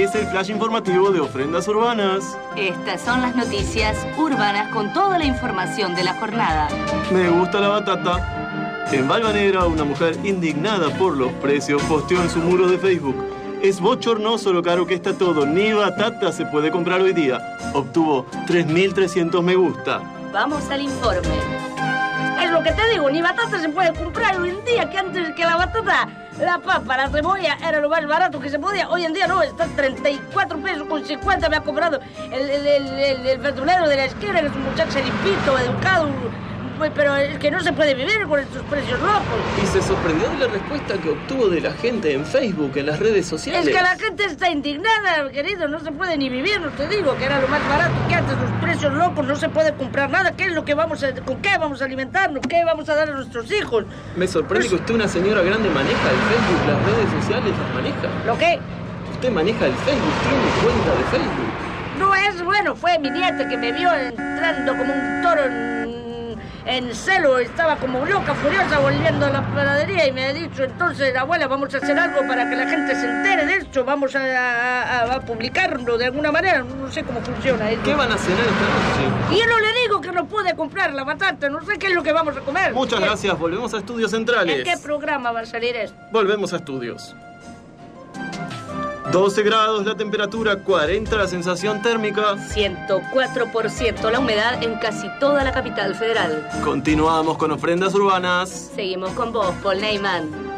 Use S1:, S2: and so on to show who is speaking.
S1: es el flash informativo de Ofrendas Urbanas.
S2: Estas son las noticias urbanas con toda la información de la jornada.
S1: Me gusta la batata. En Valvanera, una mujer indignada por los precios posteó en su muro de Facebook: es bochornoso lo caro que está todo, ni batata se puede comprar hoy día. Obtuvo 3.300 me gusta.
S2: Vamos al informe.
S3: Es lo que te digo, ni batata se puede comprar hoy en día, que antes que la batata, la papa, la cebolla era lo más barato que se podía. Hoy en día no, está 34 pesos con 50 me ha cobrado el verdulero de la esquina, que es un muchacho limpito, educado, pero es que no se puede vivir con estos precios locos.
S4: Y se sorprendió de la respuesta que obtuvo de la gente en Facebook, en las redes sociales.
S3: Es que la gente está indignada, querido, no se puede ni vivir, no te digo, que era lo más barato que antes, los precios locos, no se puede comprar nada. ¿Qué es lo que con qué vamos a alimentarnos? ¿Qué vamos a dar a nuestros hijos?
S4: Me sorprende que usted, una señora grande, maneja el Facebook, las redes sociales las maneja.
S3: ¿Lo qué?
S4: Usted maneja el Facebook, tiene cuenta de Facebook.
S3: No es bueno, fue mi nieta que me vio entrando como un toro en celo, estaba como loca, furiosa, volviendo a la panadería y me ha dicho: entonces, abuela, vamos a hacer algo para que la gente se entere de esto, vamos a publicarlo de alguna manera, no sé cómo funciona esto.
S4: ¿Qué van a cenar esta noche?
S3: Y yo no le digo que no puede comprar la batata, no sé qué es lo que vamos a comer.
S1: Muchas gracias, volvemos a Estudios Centrales.
S3: ¿En qué programa va a salir esto?
S1: Volvemos a Estudios. 12 grados la temperatura, 40 la sensación térmica.
S2: 104% la humedad en casi toda la capital federal.
S1: Continuamos con Ofrendas Urbanas.
S2: Seguimos con vos, Paul Neyman.